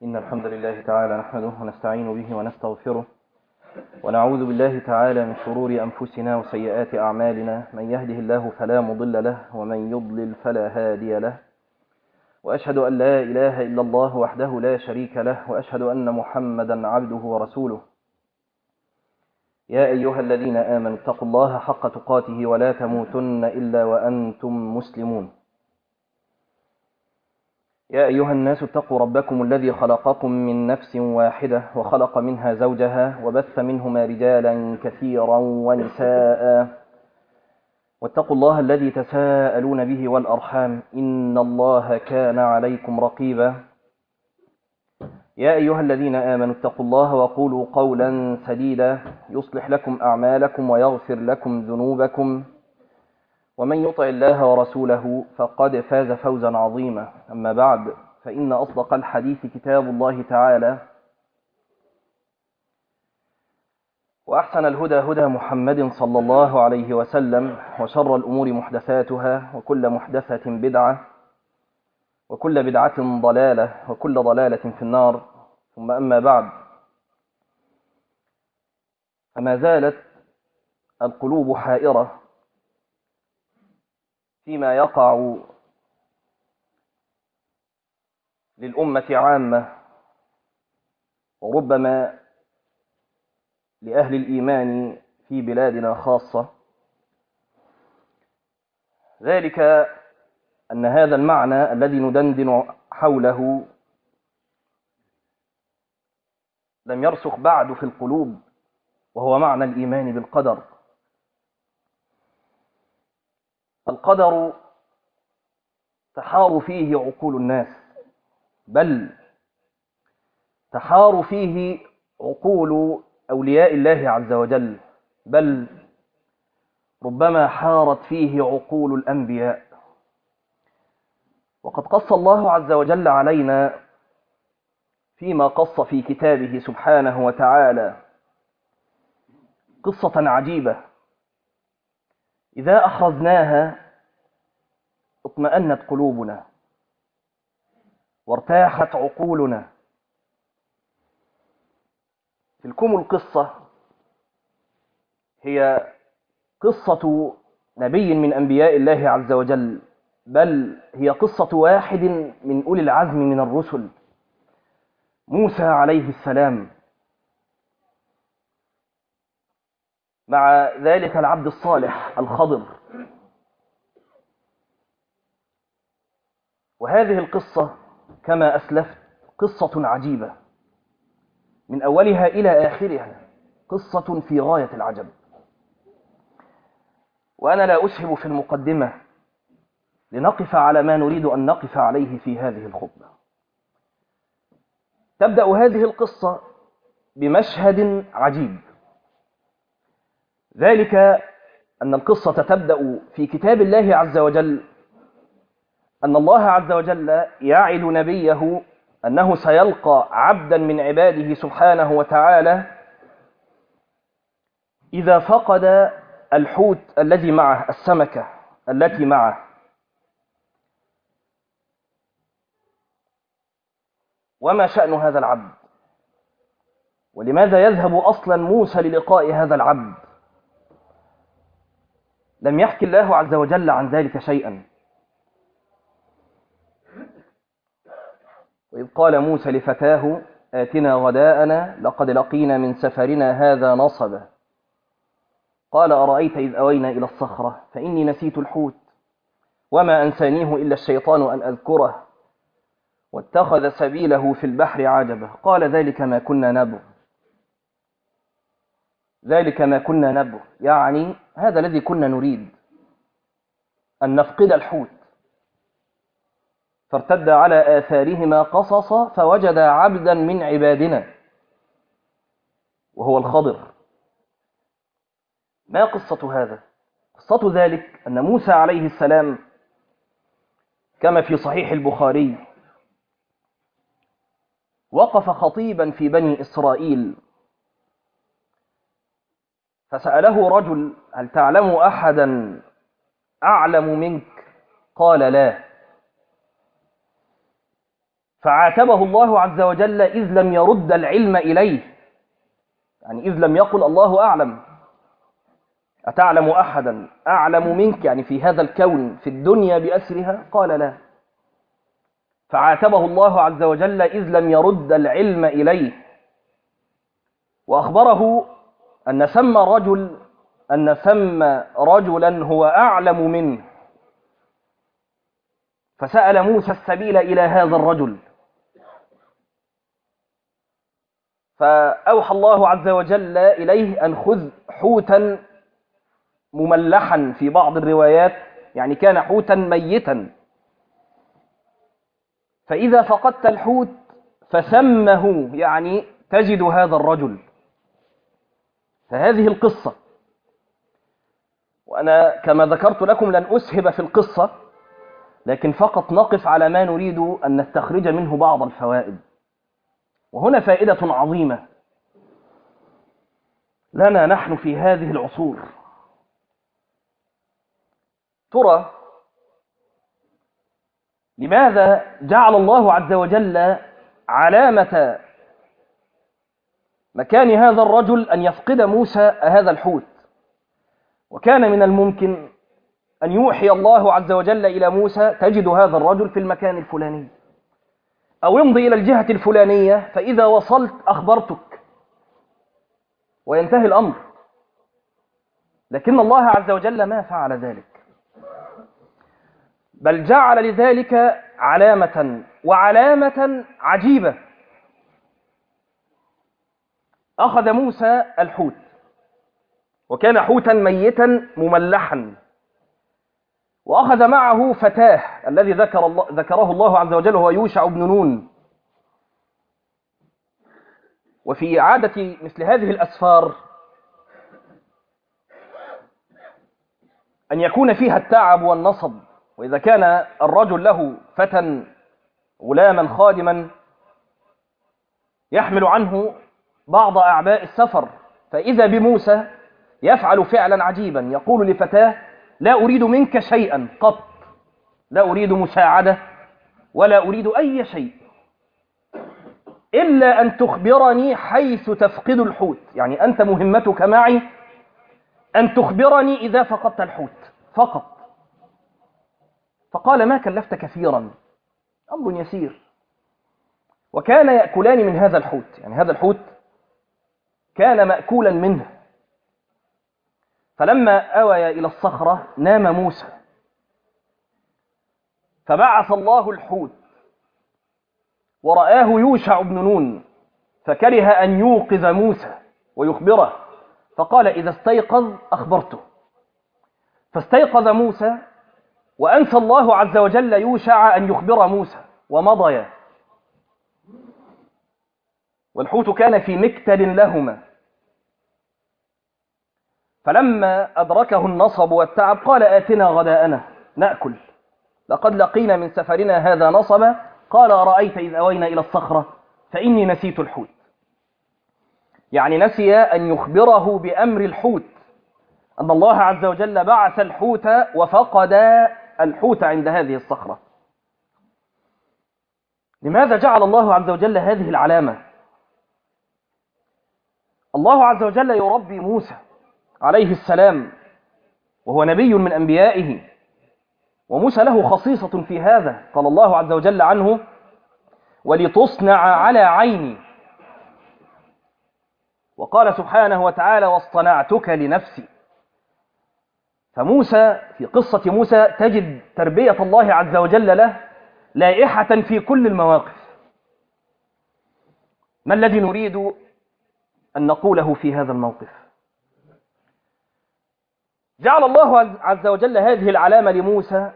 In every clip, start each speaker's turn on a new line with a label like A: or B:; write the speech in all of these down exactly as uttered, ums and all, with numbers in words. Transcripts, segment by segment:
A: إن الحمد لله تعالى نحمده ونستعين به ونستغفره ونعوذ بالله تعالى من شرور أنفسنا وسيئات أعمالنا، من يهده الله فلا مضل له ومن يضلل فلا هادي له، وأشهد أن لا إله إلا الله وحده لا شريك له، وأشهد أن محمدا عبده ورسوله. يا أيها الذين آمنوا اتقوا الله حق تقاته ولا تموتن إلا وأنتم مسلمون. يا أيها الناس اتقوا ربكم الذي خلقكم من نفس واحدة وخلق منها زوجها وبث منهما رجالا كثيرا ونساء، واتقوا الله الذي تساءلون به والأرحام إن الله كان عليكم رقيبا. يا أيها الذين آمنوا اتقوا الله وقولوا قولا سديدا يصلح لكم أعمالكم ويغفر لكم ذنوبكم، ومن يطع الله ورسوله فقد فاز فوزا عظيما. أما بعد، فإن أصدق الحديث كتاب الله تعالى، وأحسن الهدى هدى محمد صلى الله عليه وسلم، وشر الأمور محدثاتها، وكل محدثة بدعة، وكل بدعة ضلالة، وكل ضلالة في النار. ثم أما بعد، فما زالت القلوب حائرة فيما يقع للأمة عامة، وربما لأهل الإيمان في بلادنا خاصة، ذلك أن هذا المعنى الذي ندندن حوله لم يرسخ بعد في القلوب، وهو معنى الإيمان بالقدر. القدر تحار فيه عقول الناس، بل تحار فيه عقول أولياء الله عز وجل، بل ربما حارت فيه عقول الأنبياء. وقد قص الله عز وجل علينا فيما قص في كتابه سبحانه وتعالى قصة عجيبة إذا أخذناها اطمأنت قلوبنا وارتاحت عقولنا. تلكم القصة هي قصة نبي من أنبياء الله عز وجل، بل هي قصة واحد من أولي العزم من الرسل، موسى عليه السلام، مع ذلك العبد الصالح الخضر. وهذه القصة كما أسلفت قصة عجيبة من أولها إلى آخرها، قصة في غاية العجب. وأنا لا أسهب في المقدمة لنقف على ما نريد أن نقف عليه في هذه الخطبة. تبدأ هذه القصة بمشهد عجيب، ذلك أن القصة تبدأ في كتاب الله عز وجل أن الله عز وجل يعد نبيه أنه سيلقى عبدا من عباده سبحانه وتعالى إذا فقد الحوت الذي معه، السمكة التي معه. وما شأن هذا العبد؟ ولماذا يذهب أصلا موسى للقاء هذا العبد؟ لم يحكي الله عز وجل عن ذلك شيئا. وإذ قال موسى لفتاه آتنا غداءنا لقد لقينا من سفرنا هذا نصبا، قال أرأيت إذ أوينا إلى الصخرة فإني نسيت الحوت وما أنسانيه إلا الشيطان أن أذكره واتخذ سبيله في البحر عجبا، قال ذلك ما كنا نبغ ذلك ما كنا نبغ يعني هذا الذي كنا نريد، أن نفقد الحوت. فارتد على آثارهما قصصا فوجد عبدا من عبادنا وهو الخضر. ما قصة هذا؟ قصة ذلك أن موسى عليه السلام كما في صحيح البخاري وقف خطيبا في بني إسرائيل، فسأله رجل هل تعلم أحدا أعلم منك؟ قال لا. فعاتبه الله عز وجل إذ لم يرد العلم إليه، يعني إذ لم يقل الله أعلم، أتعلم أحدا أعلم منك يعني في هذا الكون في الدنيا بأسرها؟ قال لا. فعاتبه الله عز وجل إذ لم يرد العلم إليه، وأخبره أن ثم رجل أن ثم رجلا هو أعلم منه، فسأل موسى السبيل إلى هذا الرجل، فأوحى الله عز وجل إليه أن خذ حوتا مملحا في بعض الروايات، يعني كان حوتا ميتا، فإذا فقدت الحوت فسمه، يعني تجد هذا الرجل. فهذه القصة، وأنا كما ذكرت لكم لن أسهب في القصة، لكن فقط نقف على ما نريد أن نستخرج منه بعض الفوائد. وهنا فائدة عظيمة لنا نحن في هذه العصور. ترى لماذا جعل الله عز وجل علامة مكان هذا الرجل أن يفقد موسى هذا الحوت؟ وكان من الممكن أن يوحي الله عز وجل إلى موسى تجد هذا الرجل في المكان الفلاني، أو يمضي إلى الجهة الفلانية فإذا وصلت أخبرتك وينتهي الأمر. لكن الله عز وجل ما فعل ذلك، بل جعل لذلك علامة، وعلامة عجيبة. أخذ موسى الحوت، وكان حوتا ميتا مملحا، وأخذ معه فتاه الذي ذكر الله ذكره الله عز وجل هو يوشع بن نون. وفي عادة مثل هذه الأسفار أن يكون فيها التعب والنصب، وإذا كان الرجل له فتى غلاما خادما يحمل عنه بعض أعباء السفر، فإذا بموسى يفعل فعلا عجيبا، يقول لفتاه: لا أريد منك شيئا قط، لا أريد مساعدة ولا أريد أي شيء إلا أن تخبرني حيث تفقد الحوت، يعني أنت مهمتك معي أن تخبرني إذا فقدت الحوت فقط. فقال: ما كلفت كثيرا، أمر يسير. وكان يأكلان من هذا الحوت، يعني هذا الحوت كان مأكولا منه. فلما أوى إلى الصخرة نام موسى، فبعث الله الحوت ورآه يوشع بن نون، فكره أن يوقظ موسى ويخبره، فقال: إذا استيقظ أخبرته. فاستيقظ موسى، وأنسى الله عز وجل يوشع أن يخبر موسى، ومضيا. والحوت كان في مكتل لهما. فلما أدركه النصب والتعب قال: آتنا غداءنا نأكل، لقد لقينا من سفرنا هذا نصبا. قال: أرأيت إذ أوينا إلى الصخرة فإني نسيت الحوت، يعني نسي أن يخبره بأمر الحوت، أن الله عز وجل بعث الحوت وفقد الحوت عند هذه الصخرة. لماذا جعل الله عز وجل هذه العلامة؟ الله عز وجل يربي موسى عليه السلام، وهو نبي من أنبيائه، وموسى له خصيصة في هذا. قال الله عز وجل عنه: ولتصنع على عيني. وقال سبحانه وتعالى: واصطنعتك لنفسي. فموسى في قصة موسى تجد تربية الله عز وجل له لائحة في كل المواقف. ما الذي نريد أن نقوله في هذا الموقف؟ جعل الله عز وجل هذه العلامة لموسى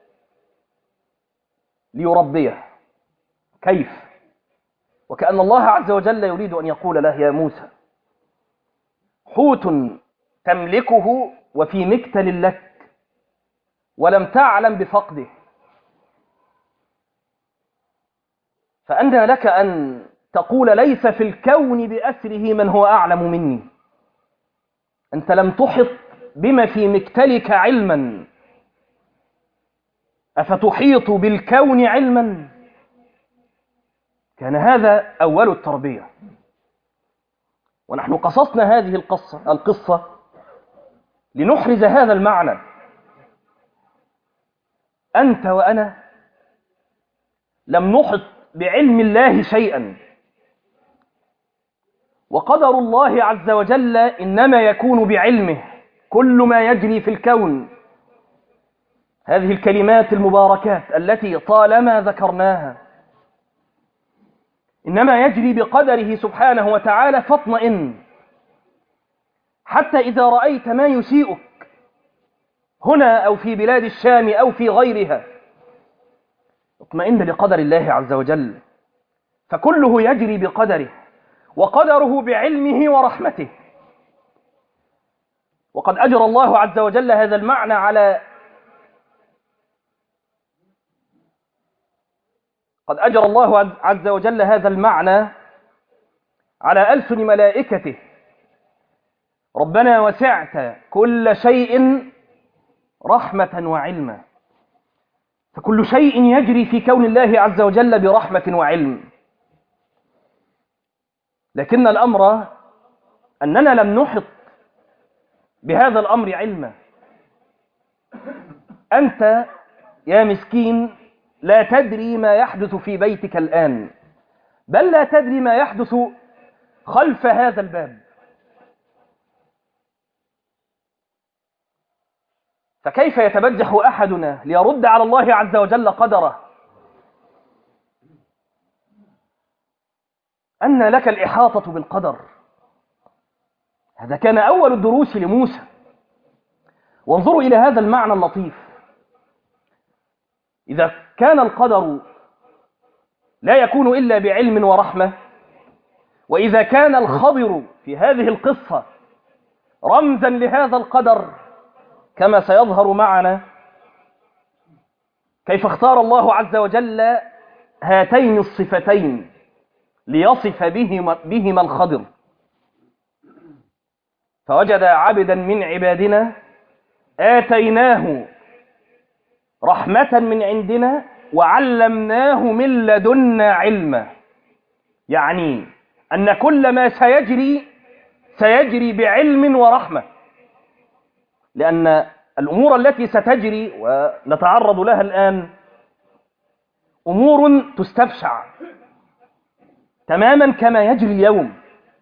A: ليربيه. كيف؟ وكأن الله عز وجل يريد أن يقول له: يا موسى، حوت تملكه وفي مكتل لك ولم تعلم بفقده، فأنى لك أن تقول ليس في الكون بأسره من هو أعلم مني. أنت لم تحط بما في مكتلك علما، أفتحيط بالكون علما؟ كان هذا أول التربية. ونحن قصصنا هذه القصة القصة لنحرز هذا المعنى. أنت وأنا لم نحط بعلم الله شيئا، وقدر الله عز وجل إنما يكون بعلمه. كل ما يجري في الكون، هذه الكلمات المباركات التي طالما ذكرناها، إنما يجري بقدره سبحانه وتعالى، فاطمئن. حتى إذا رأيت ما يسيئك هنا أو في بلاد الشام أو في غيرها، اطمئن لقدر الله عز وجل، فكله يجري بقدره، وقدره بعلمه ورحمته. وقد أجرى الله عز وجل هذا المعنى على قد أجرى الله عز وجل هذا المعنى على ألسن ملائكته. ربنا وسعت كل شيء رحمة وعلما، فكل شيء يجري في كون الله عز وجل برحمة وعلم. لكن الأمر أننا لم نحط بهذا الأمر علما. أنت يا مسكين لا تدري ما يحدث في بيتك الآن، بل لا تدري ما يحدث خلف هذا الباب. فكيف يتبجح أحدنا ليرد على الله عز وجل قدره؟ أن لك الإحاطة بالقدر. هذا كان أول الدروس لموسى. وانظروا إلى هذا المعنى اللطيف. إذا كان القدر لا يكون إلا بعلم ورحمة، وإذا كان الخضر في هذه القصة رمزا لهذا القدر كما سيظهر معنا، كيف اختار الله عز وجل هاتين الصفتين ليصف بهما, بهما الخضر؟ فوجد عبدا من عبادنا آتيناه رحمة من عندنا وعلمناه من لدنا علما. يعني أن كل ما سيجري سيجري بعلم ورحمة، لأن الأمور التي ستجري ونتعرض لها الآن أمور تستبشع تماما كما يجري اليوم،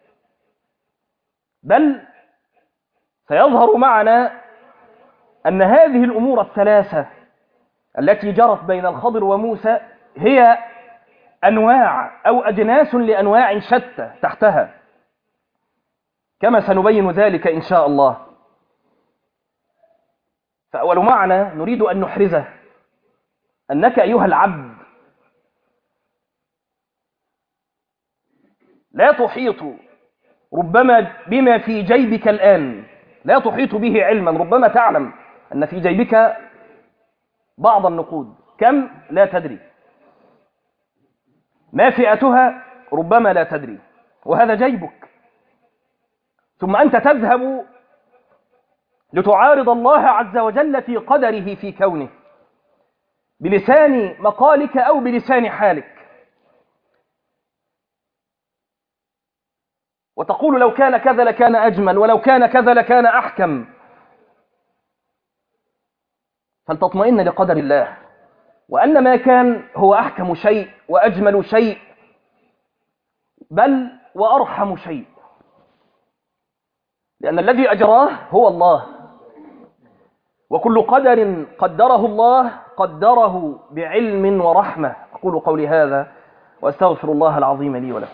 A: بل سيظهر معنا أن هذه الأمور الثلاثة التي جرت بين الخضر وموسى هي أنواع أو أجناس لأنواع شتى تحتها، كما سنبين ذلك إن شاء الله. فأول معنى نريد أن نحرزه أنك أيها العبد لا تحيط ربما بما في جيبك الآن، لا تحيط به علما. ربما تعلم أن في جيبك بعض النقود، كم لا تدري، ما فئتها ربما لا تدري، وهذا جيبك. ثم أنت تذهب لتعارض الله عز وجل في قدره في كونه بلسان مقالك أو بلسان حالك، وتقول لو كان كذا لكان أجمل، ولو كان كذا لكان أحكم. فلتطمئن لقدر الله، وأن ما كان هو أحكم شيء وأجمل شيء، بل وأرحم شيء، لأن الذي أجراه هو الله، وكل قدر قدره الله قدره بعلم ورحمة. أقول قولي هذا وأستغفر الله العظيم لي ولكم.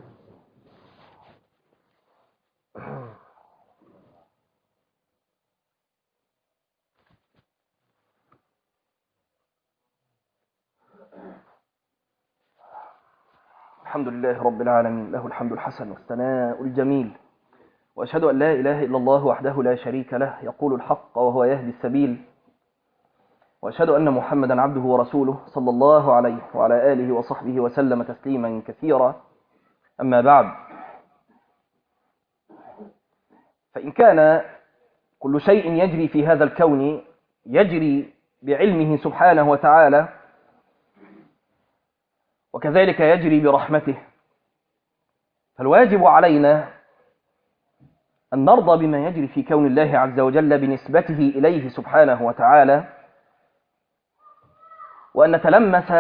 A: الحمد لله رب العالمين، له الحمد الحسن والثناء الجميل، وأشهد أن لا إله إلا الله وحده لا شريك له يقول الحق وهو يهدي السبيل، وأشهد أن محمدا عبده ورسوله صلى الله عليه وعلى آله وصحبه وسلم تسليما كثيرا. أما بعد، فإن كان كل شيء يجري في هذا الكون يجري بعلمه سبحانه وتعالى، وكذلك يجري برحمته. فالواجب علينا أن نرضى بما يجري في كون الله عز وجل بنسبته إليه سبحانه وتعالى، وأن نتلمس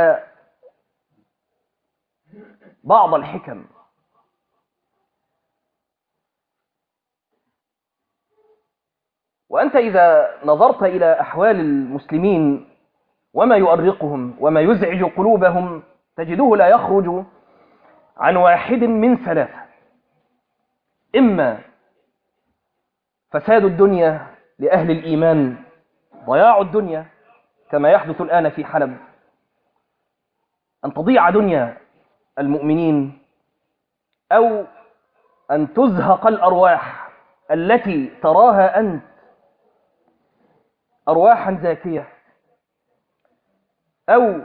A: بعض الحكم. وأنت إذا نظرت إلى أحوال المسلمين وما يؤرقهم وما يزعج قلوبهم تجده لا يخرج عن واحد من ثلاثة: إما فساد الدنيا لأهل الإيمان، ضياع الدنيا كما يحدث الآن في حلب، أن تضيع دنيا المؤمنين، أو أن تزهق الأرواح التي تراها أنت أرواحا زاكية، أو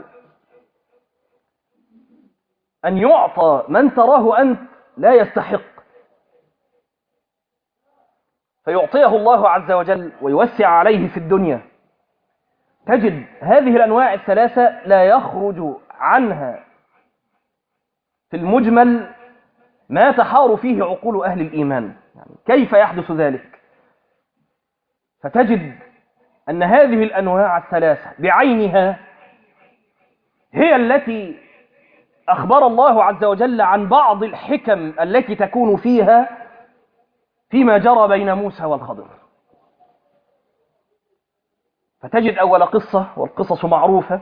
A: أن يعطى من تراه أنت لا يستحق فيعطيه الله عز وجل ويوسع عليه في الدنيا. تجد هذه الأنواع الثلاثة لا يخرج عنها في المجمل ما تحار فيه عقول أهل الإيمان. يعني كيف يحدث ذلك؟ فتجد أن هذه الأنواع الثلاثة بعينها هي التي أخبر الله عز وجل عن بعض الحكم التي تكون فيها فيما جرى بين موسى والخضر. فتجد أول قصة، والقصص معروفة: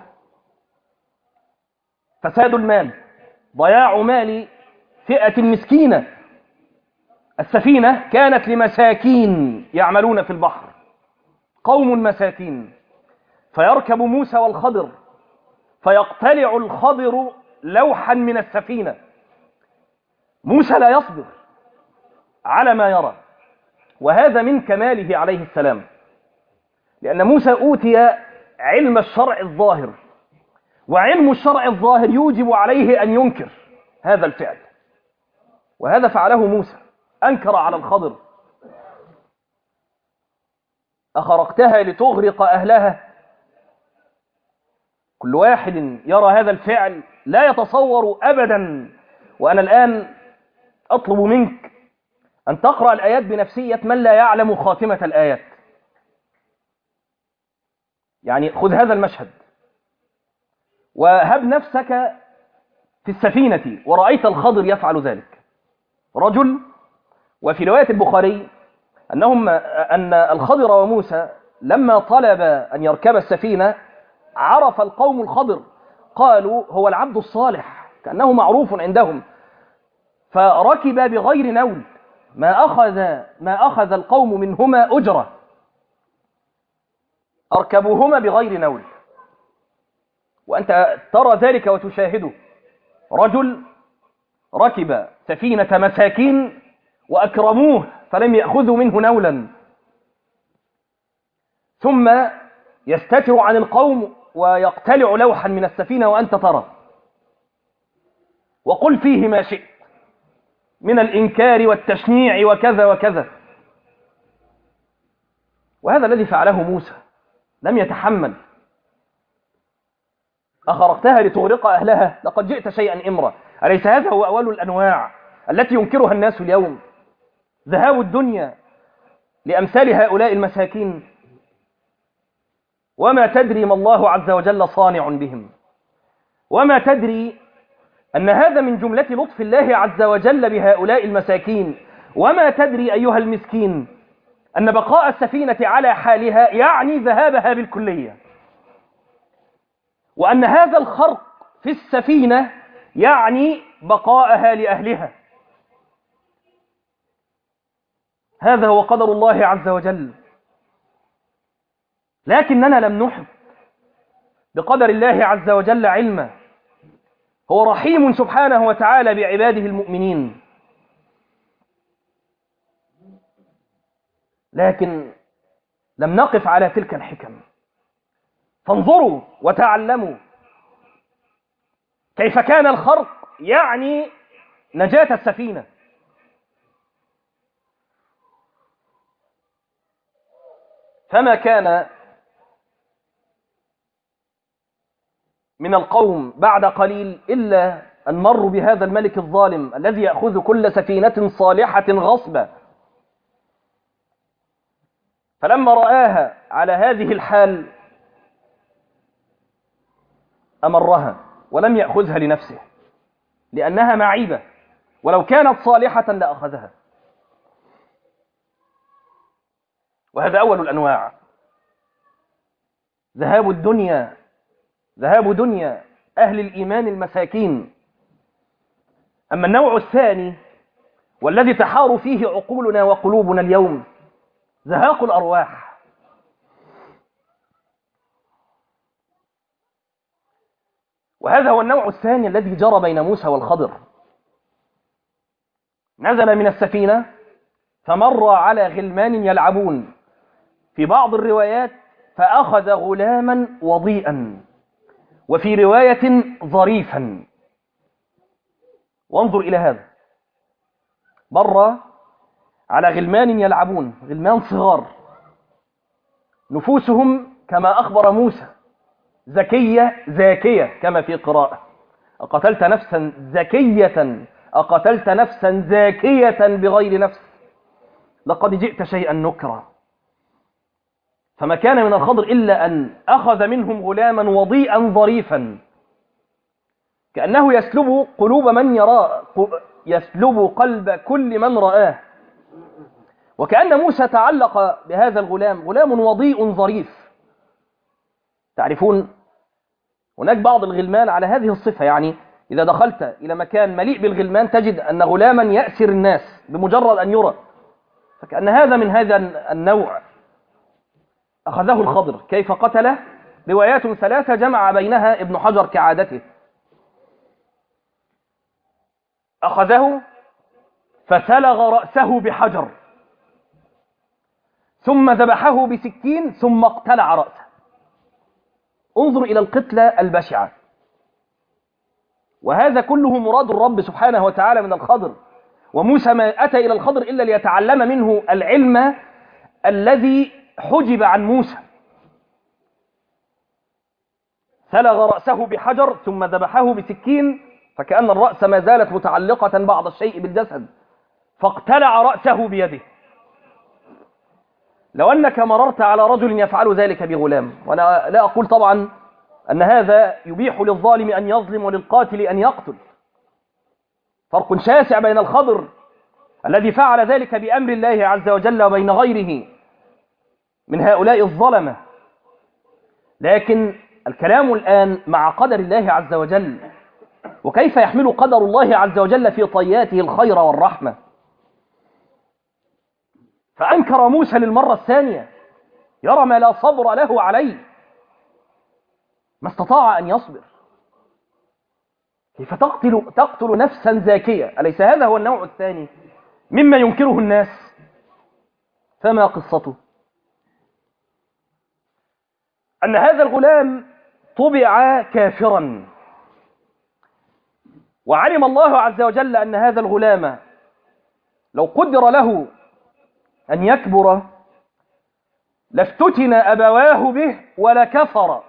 A: فساد المال، ضياع مال فئة مسكينة. السفينة كانت لمساكين يعملون في البحر، قوم مساكين، فيركب موسى والخضر فيقتلع الخضر لوحا من السفينة. موسى لا يصبر على ما يرى، وهذا من كماله عليه السلام، لأن موسى أوتي علم الشرع الظاهر، وعلم الشرع الظاهر يوجب عليه أن ينكر هذا الفعل، وهذا فعله موسى، أنكر على الخضر: أخرقتها لتغرق أهلها. كل واحد يرى هذا الفعل لا يتصور أبدا. وأنا الآن أطلب منك أن تقرأ الآيات بنفسية من لا يعلم خاتمة الآيات. يعني خذ هذا المشهد وهب نفسك في السفينة ورأيت الخضر يفعل ذلك. رجل، وفي رواية البخاري أنهم أن الخضر وموسى لما طلب أن يركب السفينة عرف القوم الخضر، قالوا هو العبد الصالح، كأنه معروف عندهم، فركب بغير نول، ما أخذ ما أخذ القوم منهما أجرة، أركبوهما بغير نول. وأنت ترى ذلك وتشاهده. رجل ركب سفينة مساكين وأكرموه فلم يأخذوا منه نولا، ثم يستتر عن القوم ويقتلع لوحا من السفينة وأنت ترى، وقل فيه ما شئت من الإنكار والتشنيع وكذا وكذا. وهذا الذي فعله موسى، لم يتحمل. أخرقتها لتغرق أهلها، لقد جئت شيئا إمرا. أليس هذا هو أول الأنواع التي ينكرها الناس اليوم؟ ذهاب الدنيا لأمثال هؤلاء المساكين، وما تدري ما الله عز وجل صانع بهم، وما تدري أن هذا من جملة لطف الله عز وجل بهؤلاء المساكين، وما تدري أيها المسكين أن بقاء السفينة على حالها يعني ذهابها بالكلية، وأن هذا الخرق في السفينة يعني بقاءها لأهلها. هذا هو قدر الله عز وجل. لكننا لم نحط بقدر الله عز وجل علما. هو رحيم سبحانه وتعالى بعباده المؤمنين، لكن لم نقف على تلك الحكم. فانظروا وتعلموا كيف كان الخرق يعني نجاة السفينة. فما كان من القوم بعد قليل إلا أن مروا بهذا الملك الظالم الذي يأخذ كل سفينة صالحة غصبا، فلما رآها على هذه الحال أمرها ولم يأخذها لنفسه لأنها معيبة، ولو كانت صالحة لأخذها. وهذا أول الأنواع، ذهاب الدنيا، ذهاب دنيا أهل الإيمان المساكين. أما النوع الثاني والذي تحار فيه عقولنا وقلوبنا اليوم، زهاق الأرواح. وهذا هو النوع الثاني الذي جرى بين موسى والخضر. نزل من السفينة فمر على غلمان يلعبون، في بعض الروايات فأخذ غلاما وضيئا، وفي رواية ظريفا. وانظر إلى هذا، مر على غلمان يلعبون، غلمان صغار نفوسهم كما أخبر موسى زكية زاكية كما في قراءة: أقتلت نفسا زكية أقتلت نفسا زاكية بغير نفس لقد جئت شيئا نكرا. فما كان من الخضر إلا أن أخذ منهم غلاما وضيئا ظريفا، كأنه يسلب قلوب من يراه، يسلب قلب كل من رآه. وكأن موسى تعلق بهذا الغلام، غلام وضيء ظريف. تعرفون هناك بعض الغلمان على هذه الصفة، يعني إذا دخلت إلى مكان مليء بالغلمان تجد أن غلاما يأسر الناس بمجرد أن يرى، فكأن هذا من هذا النوع. أخذه الخضر. كيف قتله؟ روايات ثلاثة جمع بينها ابن حجر كعادته. أخذه فسلغ رأسه بحجر، ثم ذبحه بسكين، ثم اقتلع رأسه. انظر إلى القتلة البشعة. وهذا كله مراد الرب سبحانه وتعالى من الخضر، وموسى ما أتى إلى الخضر إلا ليتعلم منه العلم الذي حجب عن موسى. سلغ رأسه بحجر ثم ذبحه بسكين، فكأن الرأس ما زالت متعلقة بعض الشيء بالجسد، فاقتلع رأسه بيده. لو أنك مررت على رجل يفعل ذلك بغلام، وأنا لا أقول طبعا أن هذا يبيح للظالم أن يظلم وللقاتل أن يقتل، فرق شاسع بين الخضر الذي فعل ذلك بأمر الله عز وجل وبين غيره من هؤلاء الظلمة. لكن الكلام الآن مع قدر الله عز وجل، وكيف يحمل قدر الله عز وجل في طياته الخير والرحمة. فأنكر موسى للمرة الثانية، يرى ما لا صبر له عليه، ما استطاع أن يصبر. كيف تقتل, تقتل نفسا زاكية؟ أليس هذا هو النوع الثاني مما ينكره الناس؟ فما قصته؟ أن هذا الغلام طبع كافرا، وعلم الله عز وجل أن هذا الغلام لو قدر له أن يكبر لافتتن أبواه به ولكفر،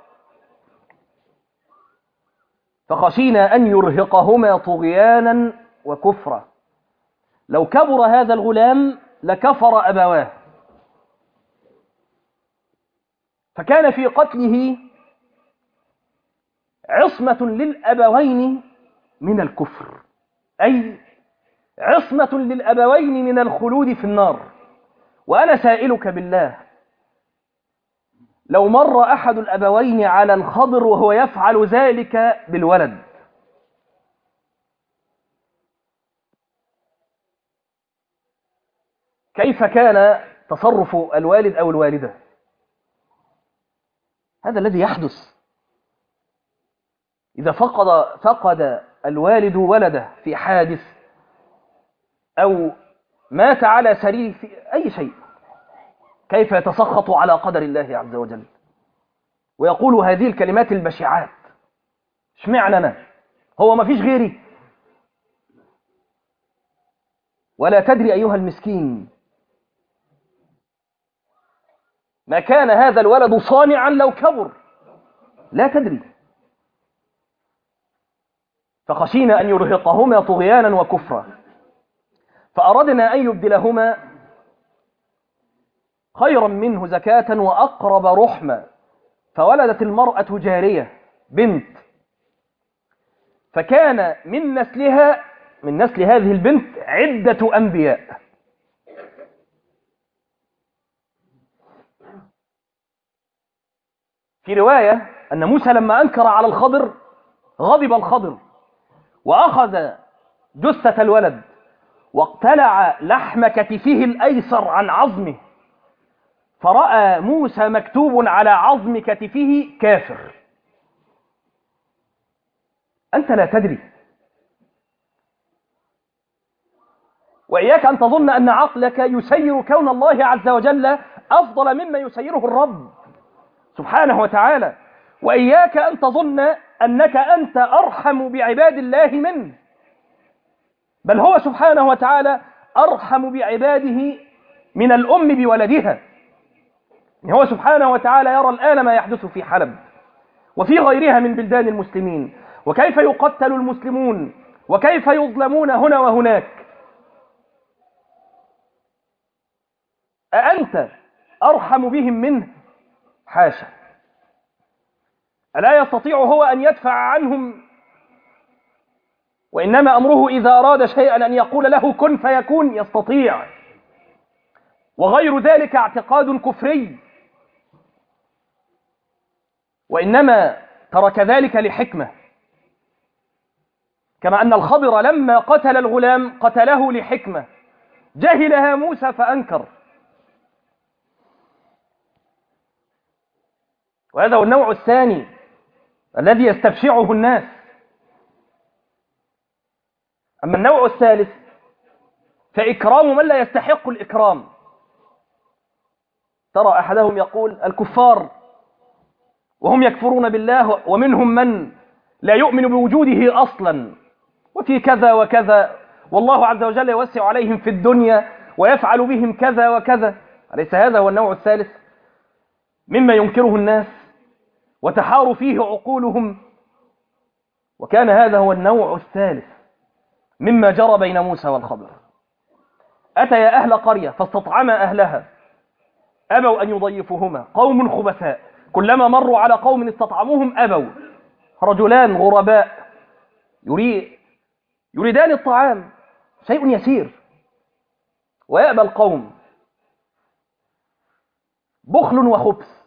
A: فخشينا أن يرهقهما طغيانا وكفرا. لو كبر هذا الغلام لكفر أبواه، فكان في قتله عصمة للأبوين من الكفر، أي عصمة للأبوين من الخلود في النار. وأنا سائلك بالله، لو مر أحد الأبوين على الخضر وهو يفعل ذلك بالولد، كيف كان تصرف الوالد أو الوالدة؟ هذا الذي يحدث إذا فقد فقد الوالد ولده في حادث أو مات على سرير في أي شيء، كيف يتسخط على قدر الله عز وجل ويقول هذه الكلمات البشعات. اشمعنى أنا؟ هو ما فيش غيري؟ ولا تدري أيها المسكين ما كان هذا الولد صانعا لو كبر، لا تدري. فخشينا أن يرهقهما طغيانا وكفرا، فأردنا أن يبدلهما خيرا منه زكاة وأقرب رحمة، فولدت المرأة جارية بنت، فكان من نسلها من نسل هذه البنت عدة أنبياء. في رواية أن موسى لما أنكر على الخضر غضب الخضر وأخذ جثة الولد واقتلع لحم كتفه الأيسر عن عظمه، فرأى موسى مكتوب على عظم كتفه كافر. أنت لا تدري، وإياك أن تظن أن عقلك يسير كون الله عز وجل أفضل مما يسيره الرب سبحانه وتعالى، وإياك أن تظن أنك أنت أرحم بعباد الله منه، بل هو سبحانه وتعالى أرحم بعباده من الأم بولدها. هو سبحانه وتعالى يرى الآن ما يحدث في حلب وفي غيرها من بلدان المسلمين، وكيف يقتل المسلمون وكيف يظلمون هنا وهناك. أأنت أرحم بهم منه؟ حاشا. ألا يستطيع هو أن يدفع عنهم؟ وإنما أمره إذا أراد شيئا أن يقول له كن فيكون، يستطيع. وغير ذلك اعتقاد كفري، وإنما ترك ذلك لحكمة، كما أن الخضر لما قتل الغلام قتله لحكمة جهلها موسى فأنكر. وهذا هو النوع الثاني الذي يستبشعه الناس. أما النوع الثالث فإكرام من لا يستحق الإكرام. ترى أحدهم يقول الكفار وهم يكفرون بالله، ومنهم من لا يؤمن بوجوده أصلا، وفي كذا وكذا، والله عز وجل يوسع عليهم في الدنيا ويفعل بهم كذا وكذا. أليس هذا هو النوع الثالث مما ينكره الناس وتحار فيه عقولهم؟ وكان هذا هو النوع الثالث مما جرى بين موسى والخضر. أتيا أهل قرية فاستطعما أهلها أبوا أن يضيفوهما، قوم خبثاء، كلما مروا على قوم استطعموهم أبوا. رجلان غرباء يريد يريدان الطعام، شيء يسير، ويأبى القوم، بخل وخبث.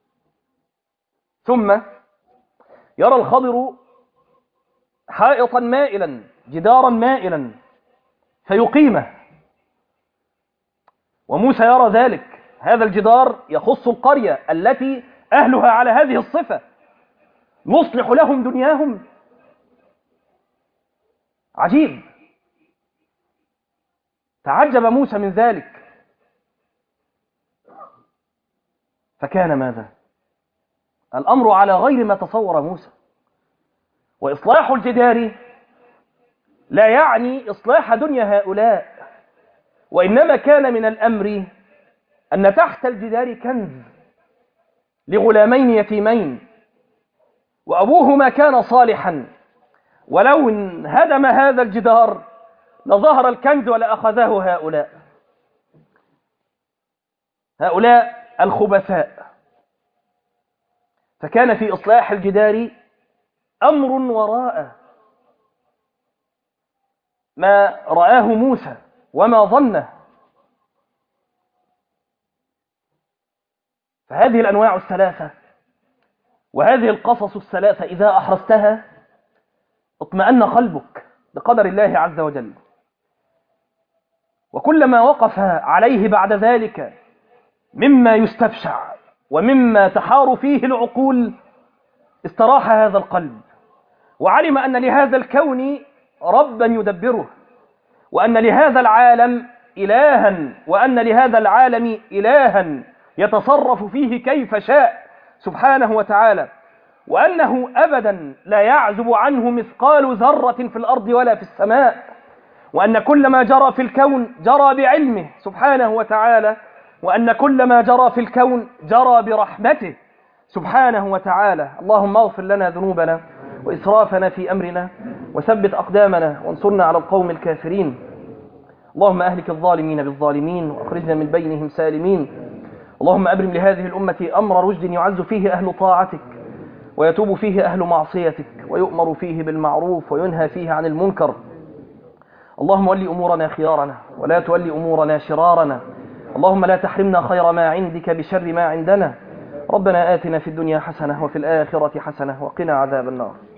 A: ثم يرى الخضر حائطا مائلا، جدارا مائلا، فيقيمه، وموسى يرى ذلك. هذا الجدار يخص القرية التي أهلها على هذه الصفة، نصلح لهم دنياهم. عجيب. تعجب موسى من ذلك، فكان ماذا؟ الأمر على غير ما تصور موسى. وإصلاح الجدار لا يعني إصلاح دنيا هؤلاء، وإنما كان من الأمر أن تحت الجدار كنز لغلامين يتيمين، وأبوهما كان صالحا، ولو انهدم هذا الجدار لظهر الكنز ولأخذه هؤلاء هؤلاء الخبثاء. فكان في إصلاح الجدار أمر وراء ما رآه موسى وما ظنه. فهذه الأنواع الثلاثة وهذه القصص الثلاثة إذا أحرزتها اطمأن قلبك بقدر الله عز وجل، وكلما وقف عليه بعد ذلك مما يستبشع ومما تحار فيه العقول استراح هذا القلب، وعلم أن لهذا الكون ربا يدبره، وأن لهذا العالم إلها، وأن لهذا العالم إلها يتصرف فيه كيف شاء سبحانه وتعالى، وأنه أبدا لا يعزب عنه مثقال ذرة في الأرض ولا في السماء، وأن كل ما جرى في الكون جرى بعلمه سبحانه وتعالى، وأن كل ما جرى في الكون جرى برحمته سبحانه وتعالى. اللهم اغفر لنا ذنوبنا وإسرافنا في أمرنا وثبت أقدامنا وانصرنا على القوم الكافرين. اللهم أهلك الظالمين بالظالمين وأخرجنا من بينهم سالمين. اللهم أبرم لهذه الأمة أمر رشد يعز فيه أهل طاعتك ويتوب فيه أهل معصيتك ويؤمر فيه بالمعروف وينهى فيه عن المنكر. اللهم ولي أمورنا خيارنا ولا تولي أمورنا شرارنا. اللهم لا تحرمنا خير ما عندك بشر ما عندنا. ربنا آتنا في الدنيا حسنة وفي الآخرة حسنة وقنا عذاب النار.